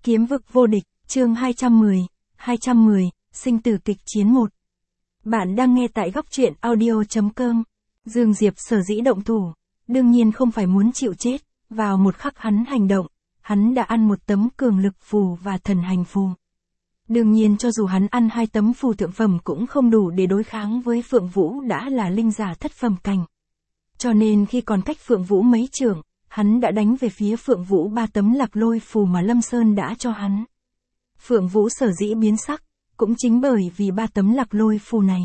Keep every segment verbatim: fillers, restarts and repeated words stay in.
Kiếm vực vô địch, chương hai trăm mười, hai trăm mười, sinh tử kịch chiến một. Bạn đang nghe tại góc truyện audio.com. Dương Diệp sở dĩ động thủ, đương nhiên không phải muốn chịu chết, vào một khắc hắn hành động, hắn đã ăn một tấm cường lực phù và thần hành phù. Đương nhiên cho dù hắn ăn hai tấm phù thượng phẩm cũng không đủ để đối kháng với Phượng Vũ đã là linh giả thất phẩm cảnh. Cho nên khi còn cách Phượng Vũ mấy trượng, hắn đã đánh về phía Phượng Vũ ba tấm lạc lôi phù mà Lâm Sơn đã cho hắn. Phượng Vũ sở dĩ biến sắc, cũng chính bởi vì ba tấm lạc lôi phù này.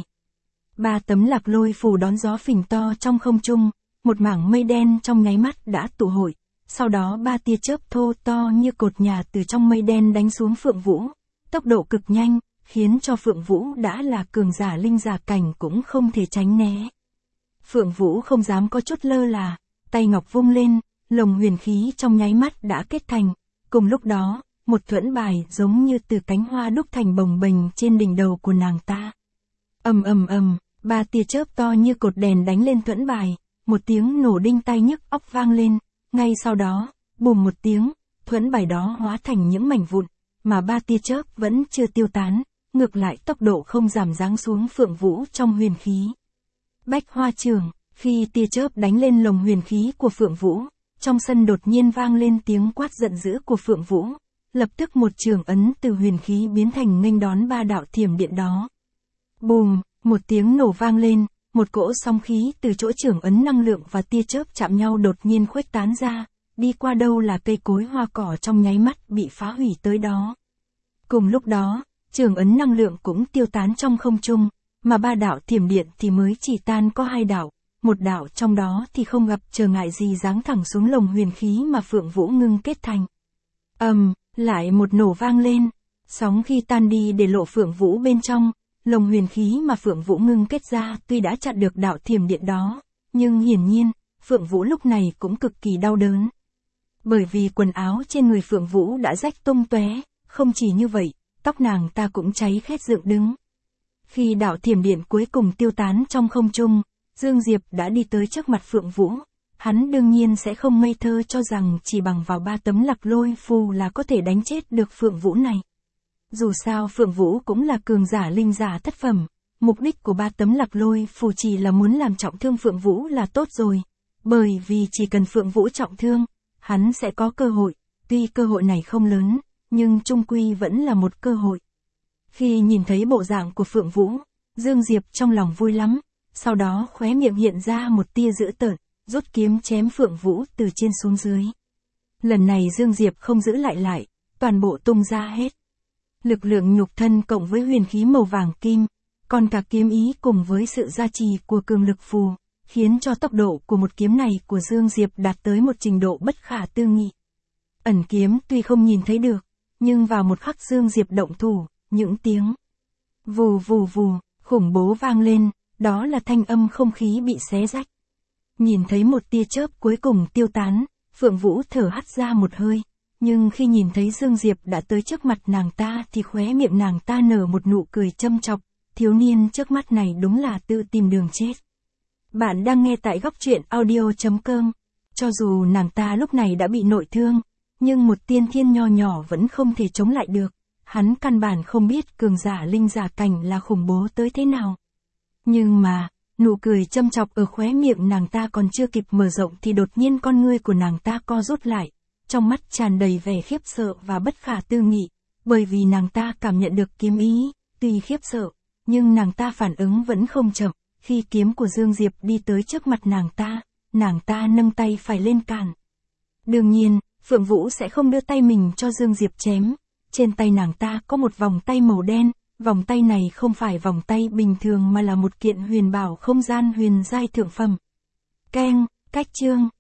Ba tấm lạc lôi phù đón gió phình to trong không trung, một mảng mây đen trong nháy mắt đã tụ hội, sau đó ba tia chớp thô to như cột nhà từ trong mây đen đánh xuống Phượng Vũ, tốc độ cực nhanh, khiến cho Phượng Vũ đã là cường giả linh giả cảnh cũng không thể tránh né. Phượng Vũ không dám có chút lơ là, tay ngọc vung lên, lồng huyền khí trong nháy mắt đã kết thành, cùng lúc đó, một thuẫn bài giống như từ cánh hoa đúc thành bồng bềnh trên đỉnh đầu của nàng ta. Ầm ầm ầm, ba tia chớp to như cột đèn đánh lên thuẫn bài, một tiếng nổ đinh tai nhức óc vang lên, ngay sau đó, bùm một tiếng, thuẫn bài đó hóa thành những mảnh vụn, mà ba tia chớp vẫn chưa tiêu tán, ngược lại tốc độ không giảm giáng xuống Phượng Vũ trong huyền khí. Bách Hoa Trường, khi tia chớp đánh lên lồng huyền khí của Phượng Vũ, trong sân đột nhiên vang lên tiếng quát giận dữ của Phượng Vũ, lập tức một trường ấn từ huyền khí biến thành nghênh đón ba đạo thiểm điện đó. Bùm, một tiếng nổ vang lên, một cỗ sóng khí từ chỗ trường ấn năng lượng và tia chớp chạm nhau đột nhiên khuếch tán ra, đi qua đâu là cây cối hoa cỏ trong nháy mắt bị phá hủy tới đó. Cùng lúc đó, trường ấn năng lượng cũng tiêu tán trong không trung, mà ba đạo thiểm điện thì mới chỉ tan có hai đạo, một đạo trong đó thì không gặp trở ngại gì giáng thẳng xuống lồng huyền khí mà Phượng Vũ ngưng kết thành. Ầm, um, lại một nổ vang lên, sóng khi tan đi để lộ Phượng Vũ bên trong, lồng huyền khí mà Phượng Vũ ngưng kết ra tuy đã chặn được đạo thiểm điện đó, nhưng hiển nhiên, Phượng Vũ lúc này cũng cực kỳ đau đớn. Bởi vì quần áo trên người Phượng Vũ đã rách tung tóe, không chỉ như vậy, tóc nàng ta cũng cháy khét dựng đứng. Khi đạo thiểm điện cuối cùng tiêu tán trong không trung, Dương Diệp đã đi tới trước mặt Phượng Vũ. Hắn đương nhiên sẽ không ngây thơ cho rằng chỉ bằng vào ba tấm lạc lôi phù là có thể đánh chết được Phượng Vũ này. Dù sao Phượng Vũ cũng là cường giả linh giả thất phẩm, mục đích của ba tấm lạc lôi phù chỉ là muốn làm trọng thương Phượng Vũ là tốt rồi. Bởi vì chỉ cần Phượng Vũ trọng thương, hắn sẽ có cơ hội, tuy cơ hội này không lớn, nhưng chung quy vẫn là một cơ hội. Khi nhìn thấy bộ dạng của Phượng Vũ, Dương Diệp trong lòng vui lắm, sau đó khóe miệng hiện ra một tia dữ tợn, rút kiếm chém Phượng Vũ từ trên xuống dưới. Lần này Dương Diệp không giữ lại lại, toàn bộ tung ra hết. Lực lượng nhục thân cộng với huyền khí màu vàng kim, còn cả kiếm ý cùng với sự gia trì của cường lực phù, khiến cho tốc độ của một kiếm này của Dương Diệp đạt tới một trình độ bất khả tư nghị. Ẩn kiếm tuy không nhìn thấy được, nhưng vào một khắc Dương Diệp động thủ, những tiếng vù vù vù, khủng bố vang lên, đó là thanh âm không khí bị xé rách. Nhìn thấy một tia chớp cuối cùng tiêu tán, Phượng Vũ thở hắt ra một hơi, nhưng khi nhìn thấy Dương Diệp đã tới trước mặt nàng ta thì khóe miệng nàng ta nở một nụ cười châm chọc, thiếu niên trước mắt này đúng là tự tìm đường chết. Bạn đang nghe tại góc truyện audio.com. Cho dù nàng ta lúc này đã bị nội thương, nhưng một tiên thiên nho nhỏ vẫn không thể chống lại được, hắn căn bản không biết cường giả linh giả cảnh là khủng bố tới thế nào. Nhưng mà, nụ cười châm chọc ở khóe miệng nàng ta còn chưa kịp mở rộng thì đột nhiên con ngươi của nàng ta co rút lại, trong mắt tràn đầy vẻ khiếp sợ và bất khả tư nghị, bởi vì nàng ta cảm nhận được kiếm ý, tuy khiếp sợ, nhưng nàng ta phản ứng vẫn không chậm, khi kiếm của Dương Diệp đi tới trước mặt nàng ta, nàng ta nâng tay phải lên cản. Đương nhiên, Phượng Vũ sẽ không đưa tay mình cho Dương Diệp chém, trên tay nàng ta có một vòng tay màu đen. Vòng tay này không phải vòng tay bình thường mà là một kiện huyền bảo không gian huyền giai thượng phẩm. Keng, cách chương,